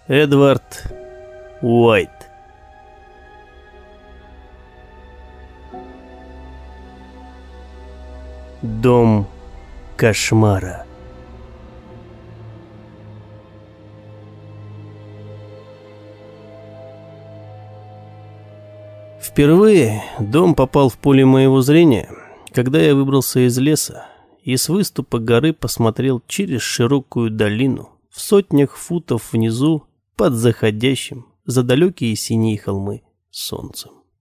Эдвард Уайт. Дом кошмара. Впервые дом попал в поле моего зрения, когда я выбрался из леса и с выступа горы посмотрел через широкую долину в сотнях футов внизу под заходящим за далекие синие холмы солнцем.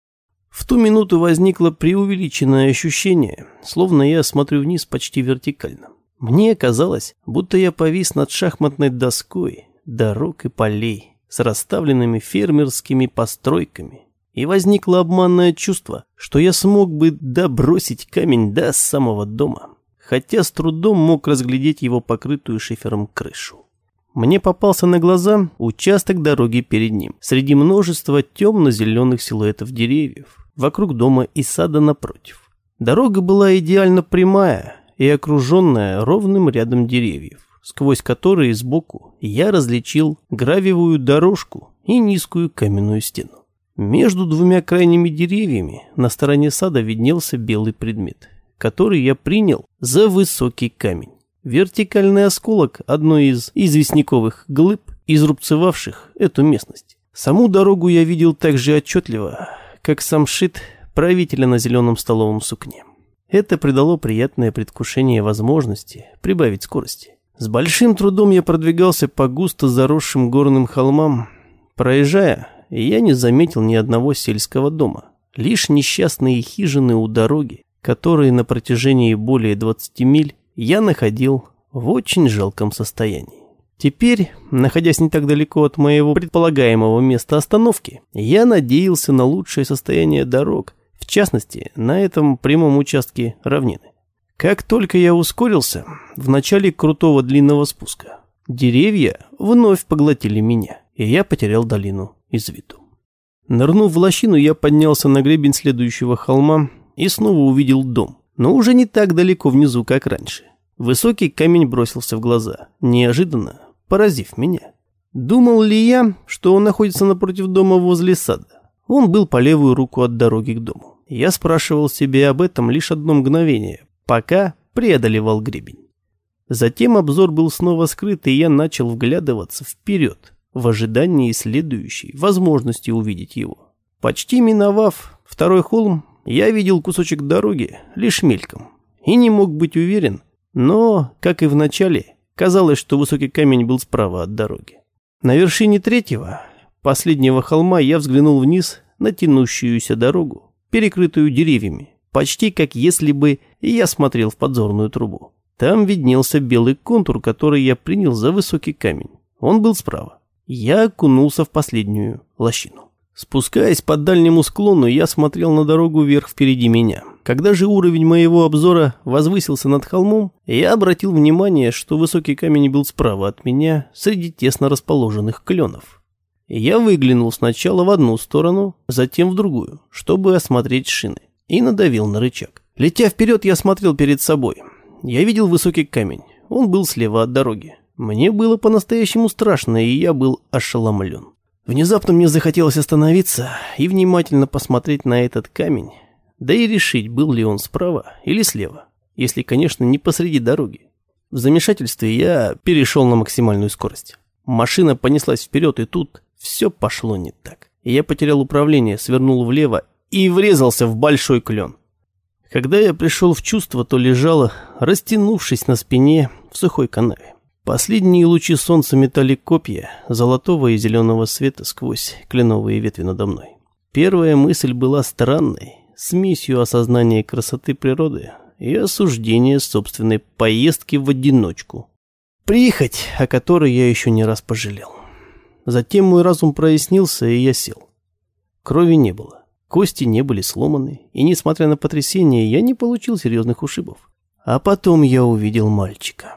В ту минуту возникло преувеличенное ощущение, словно я смотрю вниз почти вертикально. Мне казалось, будто я повис над шахматной доской дорог и полей с расставленными фермерскими постройками, и возникло обманное чувство, что я смог бы добросить камень до самого дома, хотя с трудом мог разглядеть его покрытую шифером крышу. Мне попался на глаза участок дороги перед ним, среди множества темно-зеленых силуэтов деревьев, вокруг дома и сада напротив. Дорога была идеально прямая и окруженная ровным рядом деревьев, сквозь которые сбоку я различил гравиевую дорожку и низкую каменную стену. Между двумя крайними деревьями на стороне сада виднелся белый предмет, который я принял за высокий камень. Вертикальный осколок одной из известняковых глыб, изрубцевавших эту местность. Саму дорогу я видел так же отчетливо, как самшит правителя на зеленом столовом сукне. Это придало приятное предвкушение возможности прибавить скорости. С большим трудом я продвигался по густо заросшим горным холмам. Проезжая, я не заметил ни одного сельского дома. Лишь несчастные хижины у дороги, которые на протяжении более 20 миль я находил в очень жалком состоянии. Теперь, находясь не так далеко от моего предполагаемого места остановки, я надеялся на лучшее состояние дорог, в частности, на этом прямом участке равнины. Как только я ускорился в начале крутого длинного спуска, деревья вновь поглотили меня, и я потерял долину из виду. Нырнув в лощину, я поднялся на гребень следующего холма и снова увидел дом, но уже не так далеко внизу, как раньше. Высокий камень бросился в глаза, неожиданно поразив меня. Думал ли я, что он находится напротив дома возле сада? Он был по левую руку от дороги к дому. Я спрашивал себя об этом лишь одно мгновение, пока преодолевал гребень. Затем обзор был снова скрыт, и я начал вглядываться вперед, в ожидании следующей возможности увидеть его. Почти миновав второй холм, я видел кусочек дороги лишь мельком и не мог быть уверен, но, как и в начале, казалось, что высокий камень был справа от дороги. На вершине третьего, последнего холма, я взглянул вниз на тянущуюся дорогу, перекрытую деревьями, почти как если бы я смотрел в подзорную трубу. Там виднелся белый контур, который я принял за высокий камень. Он был справа. Я окунулся в последнюю лощину. Спускаясь по дальнему склону, я смотрел на дорогу вверх впереди меня. Когда же уровень моего обзора возвысился над холмом, я обратил внимание, что высокий камень был справа от меня, среди тесно расположенных кленов. Я выглянул сначала в одну сторону, затем в другую, чтобы осмотреть шины, и надавил на рычаг. Летя вперед, я смотрел перед собой. Я видел высокий камень, он был слева от дороги. Мне было по-настоящему страшно, и я был ошеломлен. Внезапно мне захотелось остановиться и внимательно посмотреть на этот камень, да и решить, был ли он справа или слева, если, конечно, не посреди дороги. В замешательстве я перешел на максимальную скорость. Машина понеслась вперед, и тут все пошло не так. Я потерял управление, свернул влево и врезался в большой клен. Когда я пришел в чувство, то лежал, растянувшись на спине в сухой канаве. Последние лучи солнца метали копья золотого и зеленого света сквозь кленовые ветви надо мной. Первая мысль была странной, смесью осознания красоты природы и осуждения собственной поездки в одиночку. Прихоть, о которой я еще не раз пожалел. Затем мой разум прояснился, и я сел. Крови не было, кости не были сломаны, и, несмотря на потрясение, я не получил серьезных ушибов. А потом я увидел мальчика.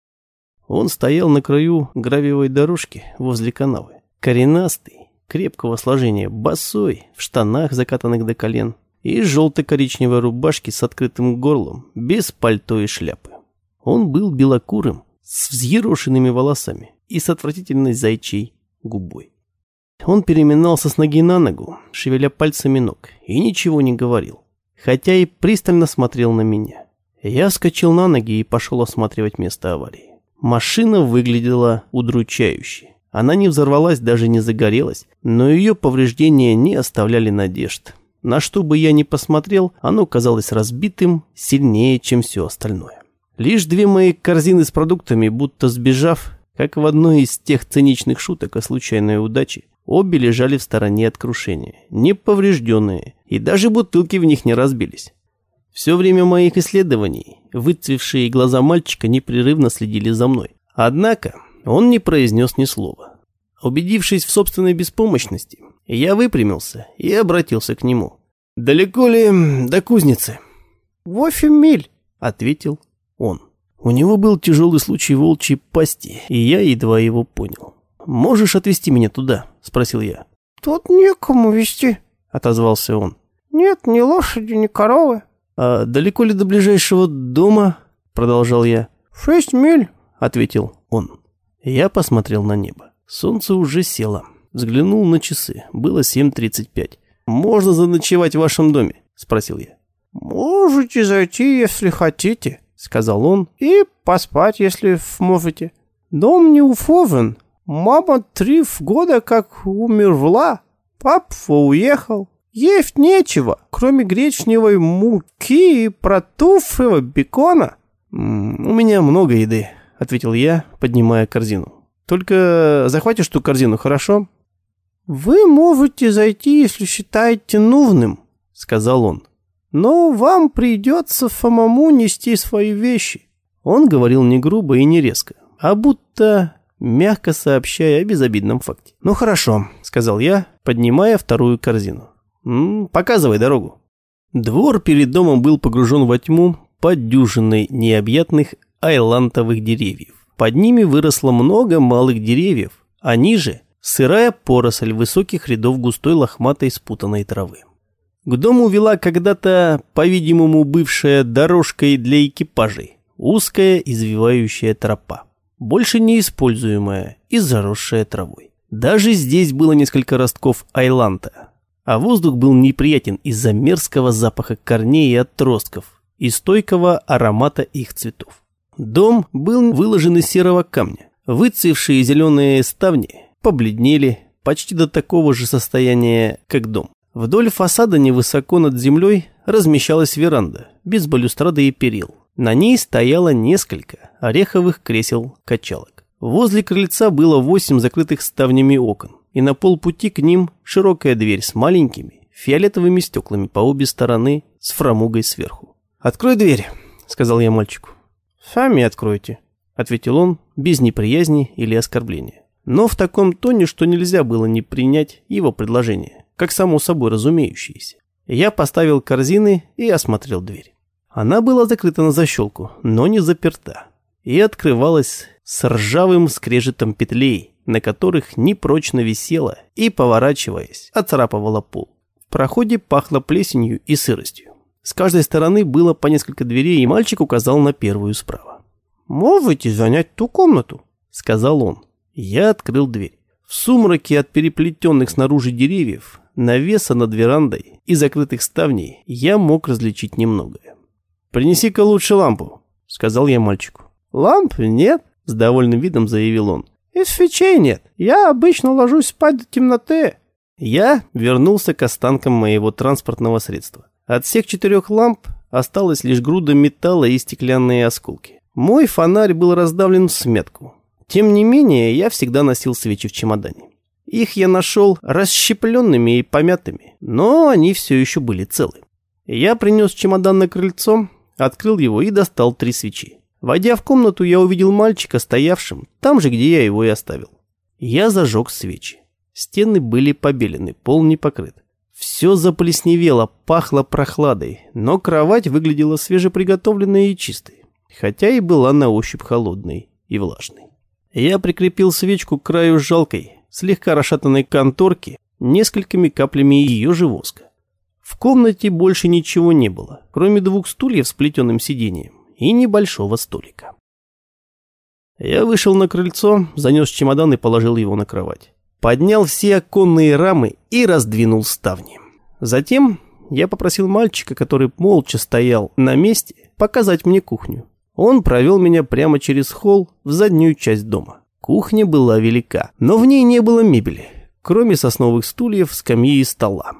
Он стоял на краю гравиевой дорожки возле канавы. Коренастый, крепкого сложения, босой, в штанах, закатанных до колен, и желто-коричневой рубашке с открытым горлом, без пальто и шляпы. Он был белокурым, с взъерошенными волосами и с отвратительной зайчьей губой. Он переминался с ноги на ногу, шевеля пальцами ног, и ничего не говорил, хотя и пристально смотрел на меня. Я вскочил на ноги и пошел осматривать место аварии. Машина выглядела удручающе. Она не взорвалась, даже не загорелась, но ее повреждения не оставляли надежд. На что бы я ни посмотрел, оно казалось разбитым сильнее, чем все остальное. Лишь 2 мои корзины с продуктами, будто сбежав, как в одной из тех циничных шуток о случайной удаче, обе лежали в стороне от крушения, не поврежденные, и даже бутылки в них не разбились. Все время моих исследований выцвевшие глаза мальчика непрерывно следили за мной. Однако он не произнес ни слова. Убедившись в собственной беспомощности, я выпрямился и обратился к нему. «Далеко ли до кузницы?» 8 миль», — ответил он. У него был тяжелый случай волчьей пасти, и я едва его понял. «Можешь отвезти меня туда?» — спросил я. «Тут некому везти», — отозвался он. «Нет ни лошади, ни коровы». «А далеко ли до ближайшего дома?» — продолжал я. 6 миль», — ответил он. Я посмотрел на небо. Солнце уже село. Взглянул на часы. Было 7:35. «Можно заночевать в вашем доме?» — спросил я. «Можете зайти, если хотите», — сказал он, «и поспать, если можете. Дом не уфовен. Мама 3 года как умерла. Папа уехал. Есть нечего, кроме гречневой муки и протухшего бекона». «У меня много еды», — ответил я, поднимая корзину. «Только захватишь ту корзину, хорошо?» «Вы можете зайти, если считаете нужным», — сказал он. «Но вам придется самому нести свои вещи». Он говорил не грубо и не резко, а будто мягко сообщая о безобидном факте. «Ну хорошо», — сказал я, поднимая вторую корзину. «Показывай дорогу». Двор перед домом был погружен во тьму под дюжиной необъятных айлантовых деревьев. Под ними выросло много малых деревьев, а ниже сырая поросль высоких рядов густой лохматой спутанной травы. К дому вела когда-то, по-видимому, бывшая дорожкой для экипажей, узкая извивающая тропа, больше не используемая и заросшая травой. Даже здесь было несколько ростков айланта, а воздух был неприятен из-за мерзкого запаха корней и отростков и стойкого аромата их цветов. Дом был выложен из серого камня. Выцвевшие зеленые ставни побледнели почти до такого же состояния, как дом. Вдоль фасада невысоко над землей размещалась веранда, без балюстрады и перил. На ней стояло несколько ореховых кресел-качалок. Возле крыльца было 8 закрытых ставнями окон, и на полпути к ним широкая дверь с маленькими фиолетовыми стеклами по обе стороны с фрамугой сверху. «Открой дверь», — сказал я мальчику. «Сами откройте», — ответил он без неприязни или оскорбления. Но в таком тоне, что нельзя было не принять его предложение, как само собой разумеющееся. Я поставил корзины и осмотрел дверь. Она была закрыта на защелку, но не заперта, и открывалась с ржавым скрежетом петлей, на которых непрочно висела и, поворачиваясь, оцарапывала пол. В проходе пахло плесенью и сыростью. С каждой стороны было по несколько дверей, и мальчик указал на первую справа. «Можете занять ту комнату», — сказал он. Я открыл дверь. В сумраке от переплетенных снаружи деревьев, навеса над верандой и закрытых ставней я мог различить немногое. «Принеси-ка лучше лампу», — сказал я мальчику. «Ламп нет», — с довольным видом заявил он. «И свечей нет. Я обычно ложусь спать до темноты». Я вернулся к останкам моего транспортного средства. От всех 4 ламп осталась лишь груда металла и стеклянные осколки. Мой фонарь был раздавлен в смятку. Тем не менее, я всегда носил свечи в чемодане. Их я нашел расщепленными и помятыми, но они все еще были целы. Я принес чемодан на крыльцо, открыл его и достал 3 свечи. Войдя в комнату, я увидел мальчика, стоявшим там же, где я его и оставил. Я зажег свечи. Стены были побелены, пол не покрыт. Все заплесневело, пахло прохладой, но кровать выглядела свежеприготовленной и чистой, хотя и была на ощупь холодной и влажной. Я прикрепил свечку к краю жалкой, слегка расшатанной конторки несколькими каплями ее же воска. В комнате больше ничего не было, кроме 2 стульев с плетеным сиденьем и небольшого столика. Я вышел на крыльцо, занес чемодан и положил его на кровать. поднял все оконные рамы и раздвинул ставни. Затем я попросил мальчика, который молча стоял на месте, показать мне кухню. Он провел меня прямо через холл в заднюю часть дома. Кухня была велика, но в ней не было мебели, кроме сосновых стульев, скамьи и стола.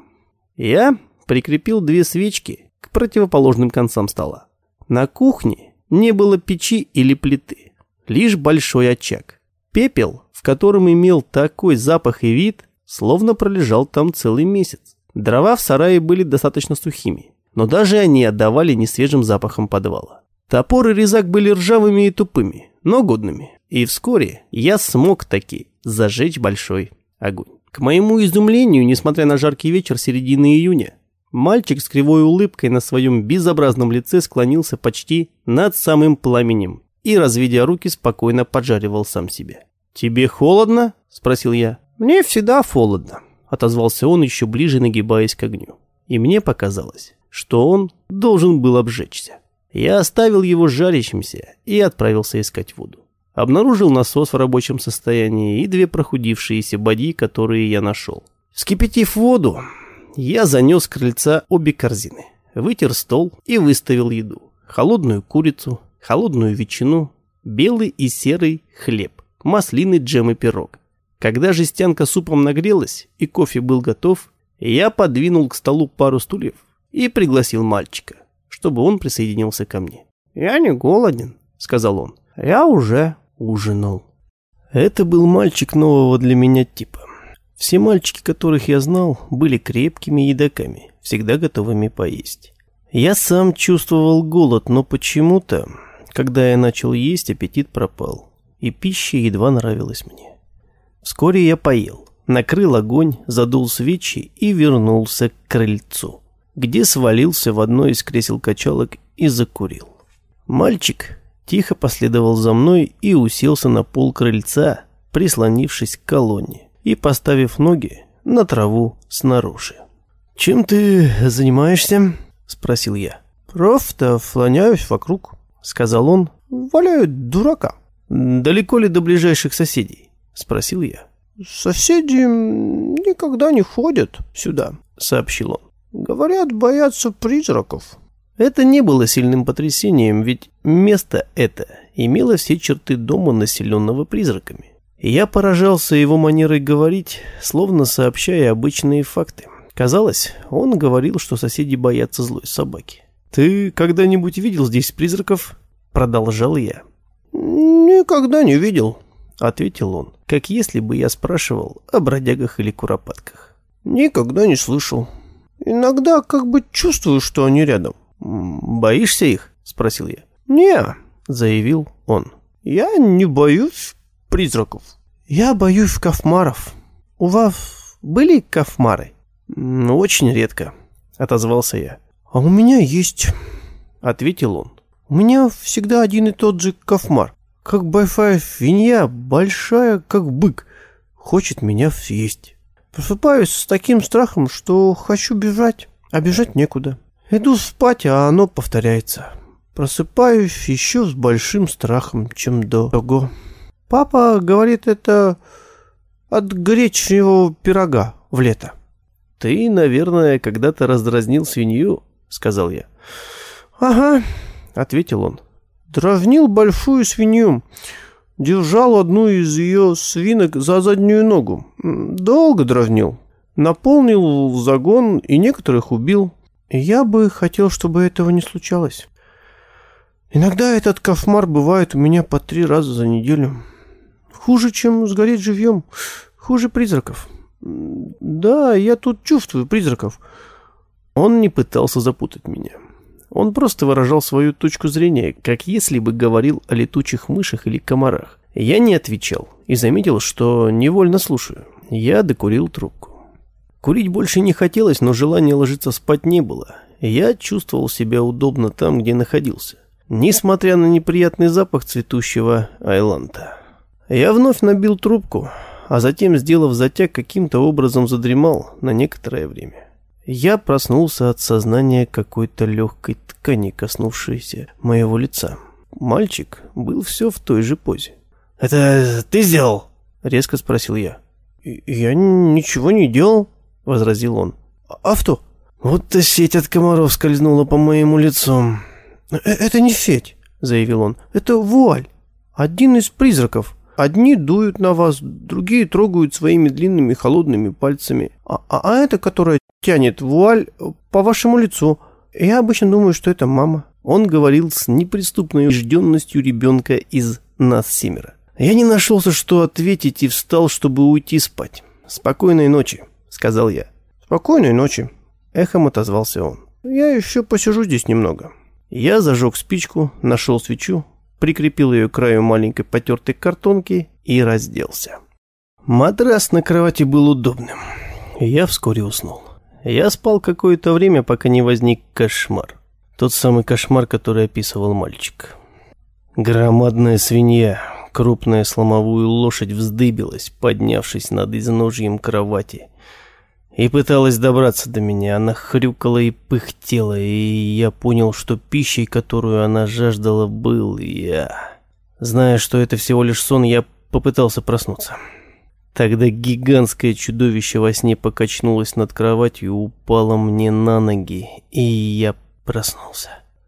Я прикрепил 2 свечки к противоположным концам стола. На кухне не было печи или плиты, лишь большой очаг. Пепел, в котором имел такой запах и вид, словно пролежал там целый месяц. Дрова в сарае были достаточно сухими, но даже они отдавали несвежим запахом подвала. Топор и резак были ржавыми и тупыми, но годными, и вскоре я смог таки зажечь большой огонь. К моему изумлению, несмотря на жаркий вечер середины июня, мальчик с кривой улыбкой на своем безобразном лице склонился почти над самым пламенем и, разведя руки, спокойно поджаривал сам себя. «Тебе холодно?» – спросил я. «Мне всегда холодно», – отозвался он, еще ближе нагибаясь к огню. И мне показалось, что он должен был обжечься. Я оставил его жарящимся и отправился искать воду. Обнаружил насос в рабочем состоянии и 2 прохудившиеся бадьи, которые я нашел. Вскипятив воду, я занес с крыльца обе корзины, вытер стол и выставил еду. Холодную курицу, холодную ветчину, белый и серый хлеб, маслины, джем и пирог. Когда жестянка супом нагрелась и кофе был готов, я подвинул к столу пару стульев и пригласил мальчика, чтобы он присоединился ко мне. «Я не голоден», — сказал он. «Я уже ужинал». Это был мальчик нового для меня типа. Все мальчики, которых я знал, были крепкими едоками, всегда готовыми поесть. Я сам чувствовал голод, но почему-то, когда я начал есть, аппетит пропал, и пища едва нравилась мне. Вскоре я поел, накрыл огонь, задул свечи и вернулся к крыльцу, где свалился в одно из кресел-качалок и закурил. Мальчик тихо последовал за мной и уселся на пол крыльца, прислонившись к колонне и поставив ноги на траву снаружи. «Чем ты занимаешься?» – спросил я. «Просто слоняюсь вокруг», – сказал он. «Валяю дурака». «Далеко ли до ближайших соседей?» – спросил я. «Соседи никогда не ходят сюда», – сообщил он. «Говорят, боятся призраков». Это не было сильным потрясением, ведь место это имело все черты дома, населенного призраками. Я поражался его манерой говорить, словно сообщая обычные факты. Казалось, он говорил, что соседи боятся злой собаки. «Ты когда-нибудь видел здесь призраков?» – продолжал я. «Никогда не видел», – ответил он, как если бы я спрашивал о бродягах или куропатках. «Никогда не слышал. Иногда как бы чувствую, что они рядом». «Боишься их?» – спросил я. «Не», – заявил он. «Я не боюсь призраков. Я боюсь кошмаров. У вас были кошмары?» «Очень редко», – отозвался я. «А у меня есть», – ответил он. «У меня всегда один и тот же кошмар. Как большая свинья, большая, как бык, хочет меня съесть. Просыпаюсь с таким страхом, что хочу бежать, а бежать некуда. Иду спать, а оно повторяется. Просыпаюсь еще с большим страхом, чем до того. Папа говорит, это от гречневого пирога в лето». «Ты, наверное, когда-то раздразнил свинью», — сказал я. «Ага», — ответил он. «Дразнил большую свинью. Держал одну из ее свинок за заднюю ногу. Долго дразнил. Наполнил загон и некоторых убил. Я бы хотел, чтобы этого не случалось. Иногда этот кошмар бывает у меня по 3 раза за неделю. Хуже, чем сгореть живьем. Хуже призраков. Да, я тут чувствую призраков». Он не пытался запутать меня. Он просто выражал свою точку зрения, как если бы говорил о летучих мышах или комарах. Я не отвечал и заметил, что невольно слушаю. Я докурил трубку. Курить больше не хотелось, но желания ложиться спать не было. Я чувствовал себя удобно там, где находился, несмотря на неприятный запах цветущего айланта. Я вновь набил трубку, а затем, сделав затяг, каким-то образом задремал на некоторое время. Я проснулся от сознания какой-то легкой ткани, коснувшейся моего лица. Мальчик был все в той же позе. «Это ты сделал?» — резко спросил я. Я ничего не делал, возразил он. А что? Вот-то сеть от комаров скользнула по моему лицу. Это не сеть, заявил он. Это вуаль. Один из призраков. Одни дуют на вас, другие трогают своими длинными холодными пальцами. А это, которая тянет вуаль по вашему лицу. Я обычно думаю, что это мама. Он говорил с неприступной убежденностью ребенка из нас семеро. Я не нашелся, что ответить, и встал, чтобы уйти спать. «Спокойной ночи», — сказал я. «Спокойной ночи», — эхом отозвался он. «Я еще посижу здесь немного». Я зажег спичку, нашел свечу, прикрепил ее к краю маленькой потертой картонки и разделся. Матрас на кровати был удобным. Я вскоре уснул. Я спал какое-то время, пока не возник кошмар. Тот самый кошмар, который описывал мальчик. Громадная свинья, крупная сломовую лошадь, вздыбилась, поднявшись над изножьем кровати, и пыталась добраться до меня. Она хрюкала и пыхтела, и я понял, что пищей, которую она жаждала, был я. Зная, что это всего лишь сон, я попытался проснуться. Тогда гигантское чудовище во сне покачнулось над кроватью, упало мне на ноги, и я проснулся.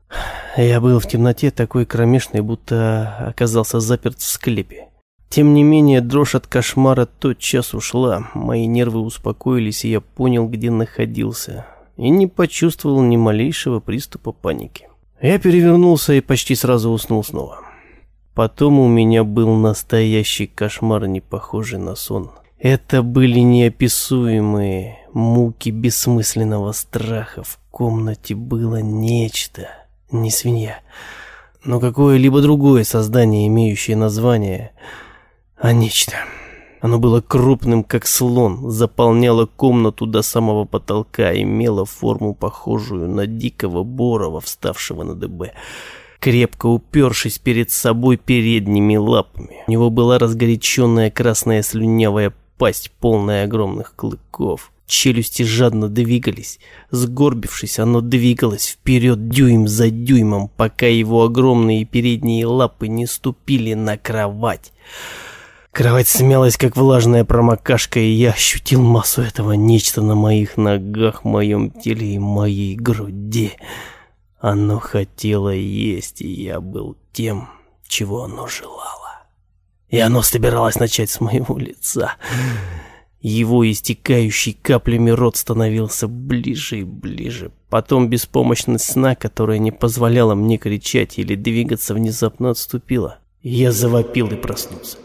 Я был в темноте такой кромешной, будто оказался заперт в склепе. Тем не менее, дрожь от кошмара тотчас ушла, мои нервы успокоились, и я понял, где находился, и не почувствовал ни малейшего приступа паники. Я перевернулся и почти сразу уснул снова. Потом у меня был настоящий кошмар, не похожий на сон. Это были неописуемые муки бессмысленного страха. В комнате было нечто, не свинья, но какое-либо другое создание, имеющее название, а нечто. Оно было крупным, как слон, заполняло комнату до самого потолка, имело форму, похожую на дикого борова, вставшего на дыбы, крепко упершись перед собой передними лапами. У него была разгоряченная красная слюнявая пасть, полная огромных клыков. Челюсти жадно двигались. Сгорбившись, оно двигалось вперед дюйм за дюймом, пока его огромные передние лапы не ступили на кровать. Кровать смялась, как влажная промокашка, и я ощутил массу этого нечто на моих ногах, моем теле и моей груди. Оно хотело есть, и я был тем, чего оно желало. И оно собиралось начать с моего лица. Его истекающий каплями рот становился ближе и ближе. Потом беспомощность сна, которая не позволяла мне кричать или двигаться, внезапно отступила. Я завопил и проснулся.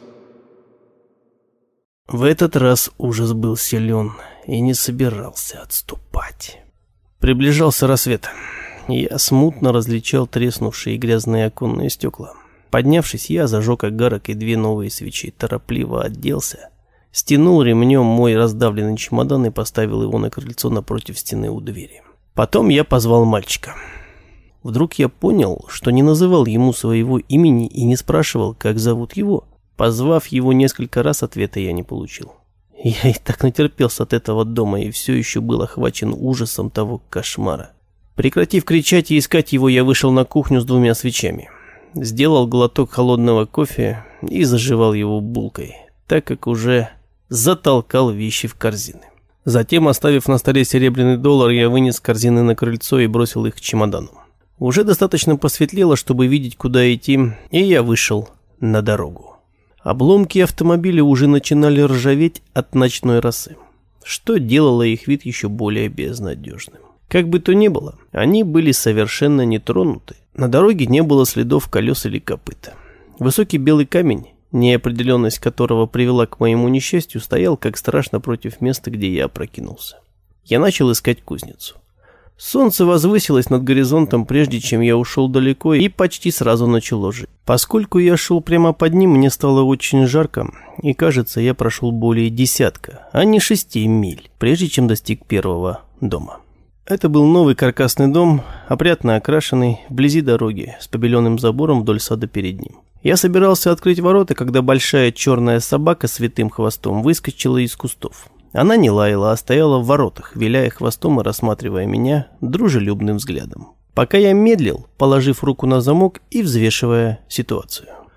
В этот раз ужас был силен и не собирался отступать. Приближался рассвет. Я смутно различал треснувшие грязные оконные стекла. Поднявшись, я зажег огарок и 2 новые свечи, торопливо оделся, стянул ремнем мой раздавленный чемодан и поставил его на крыльцо напротив стены у двери. Потом я позвал мальчика. Вдруг я понял, что не называл ему своего имени и не спрашивал, как зовут его. Позвав его несколько раз, ответа я не получил. Я и так натерпелся от этого дома и все еще был охвачен ужасом того кошмара. Прекратив кричать и искать его, я вышел на кухню с 2 свечами. Сделал глоток холодного кофе и заживал его булкой, так как уже затолкал вещи в корзины. Затем, оставив на столе серебряный $1, я вынес корзины на крыльцо и бросил их к чемодану. Уже достаточно посветлело, чтобы видеть, куда идти, и я вышел на дорогу. Обломки автомобиля уже начинали ржаветь от ночной росы, что делало их вид еще более безнадежным. Как бы то ни было, они были совершенно не тронуты. На дороге не было следов колес или копыта. Высокий белый камень, неопределенность которого привела к моему несчастью, стоял как страшно против места, где я опрокинулся. Я начал искать кузницу. Солнце возвысилось над горизонтом, прежде чем я ушел далеко, и почти сразу начало жить. Поскольку я шел прямо под ним, мне стало очень жарко, и, кажется, я прошел более 10, а не 6 миль, прежде чем достиг первого дома. Это был новый каркасный дом, опрятно окрашенный, вблизи дороги, с побеленным забором вдоль сада перед ним. Я собирался открыть ворота, когда большая черная собака с витым хвостом выскочила из кустов. Она не лаяла, а стояла в воротах, виляя хвостом и рассматривая меня дружелюбным взглядом. Пока я медлил, положив руку на замок и взвешивая ситуацию.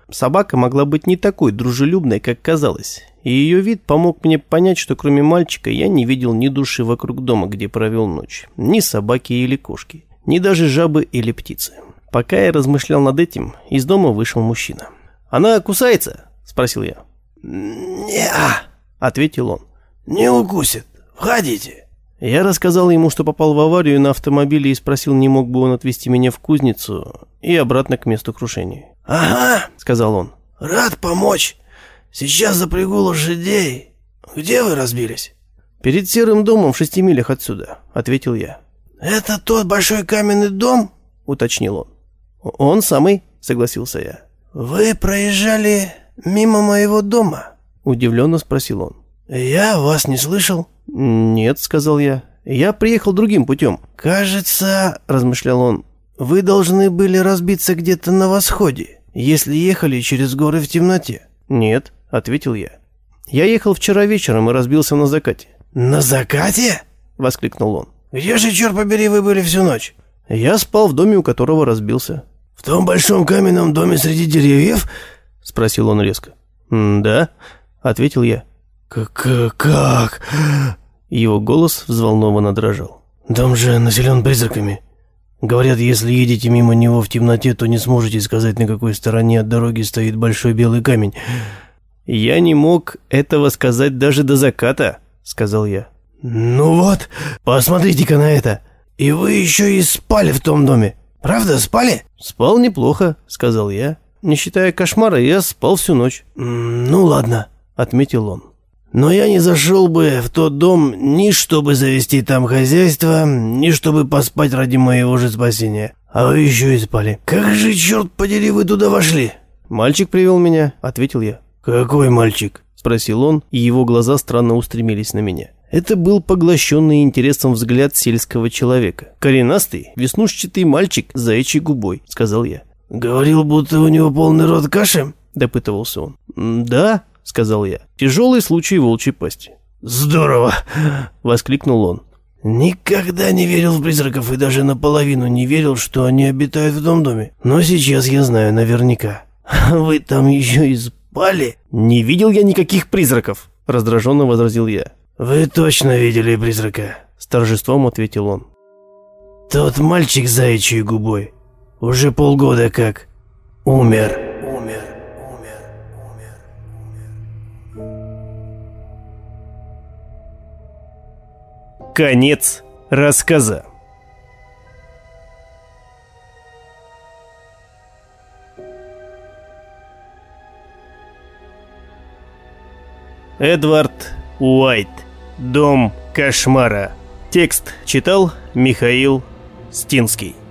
Собака могла быть не такой дружелюбной, как казалось, и ее вид помог мне понять, что кроме мальчика я не видел ни души вокруг дома, где провел ночь, ни собаки или кошки, ни даже жабы или птицы. Пока я размышлял над этим, из дома вышел мужчина. «Она кусается?» – спросил я. «Не-а», – ответил он. «Не укусит. Входите». Я рассказал ему, что попал в аварию на автомобиле и спросил, не мог бы он отвезти меня в кузницу и обратно к месту крушения. «Ага», – сказал он. «Рад помочь. Сейчас запрягу лошадей. Где вы разбились?» «Перед серым домом в 6 милях отсюда», – ответил я. «Это тот большой каменный дом?» – уточнил он. «Он самый», – согласился я. «Вы проезжали мимо моего дома?» – удивленно спросил он. «Я вас не слышал». «Нет», – сказал я. «Я приехал другим путем». «Кажется, – размышлял он, – вы должны были разбиться где-то на восходе, если ехали через горы в темноте». «Нет», – ответил я. «Я ехал вчера вечером и разбился на закате». «На закате?» – воскликнул он. «Где же, черт побери, вы были всю ночь?» «Я спал в доме, у которого разбился». «В том большом каменном доме среди деревьев?» – спросил он резко. «Да», – ответил я. «Как?» Его голос взволнованно дрожал. «Дом же населен призраками. Говорят, если едете мимо него в темноте, то не сможете сказать, на какой стороне от дороги стоит большой белый камень». «Я не мог этого сказать даже до заката», – сказал я. «Ну вот, посмотрите-ка на это. И вы еще и спали в том доме. Правда, спали?» «Спал неплохо», – сказал я. «Не считая кошмара, я спал всю ночь». «Ну ладно», – отметил он. «Но я не зашел бы в тот дом ни чтобы завести там хозяйство, ни чтобы поспать ради моего же спасения. А вы еще и спали. Как же, черт подери, вы туда вошли?» «Мальчик привел меня», – ответил я. «Какой мальчик?» – спросил он, и его глаза странно устремились на меня. Это был поглощенный интересом взгляд сельского человека. «Коренастый, веснушчатый мальчик с заячьей губой», – сказал я. «Говорил, будто у него полный рот каши?» – допытывался он. «Да», – сказал я. «Тяжелый случай волчьей пасти». «Здорово!» – воскликнул он. «Никогда не верил в призраков и даже наполовину не верил, что они обитают в том доме. Но сейчас я знаю наверняка. Вы там еще и спали?» «Не видел я никаких призраков», – раздраженно возразил я. «Вы точно видели призрака?» – с торжеством ответил он. «Тот мальчик с заячьей губой уже полгода как умер». Конец рассказа. Эдвард Уайт. Дом кошмара. Текст читал Михаил Стинский.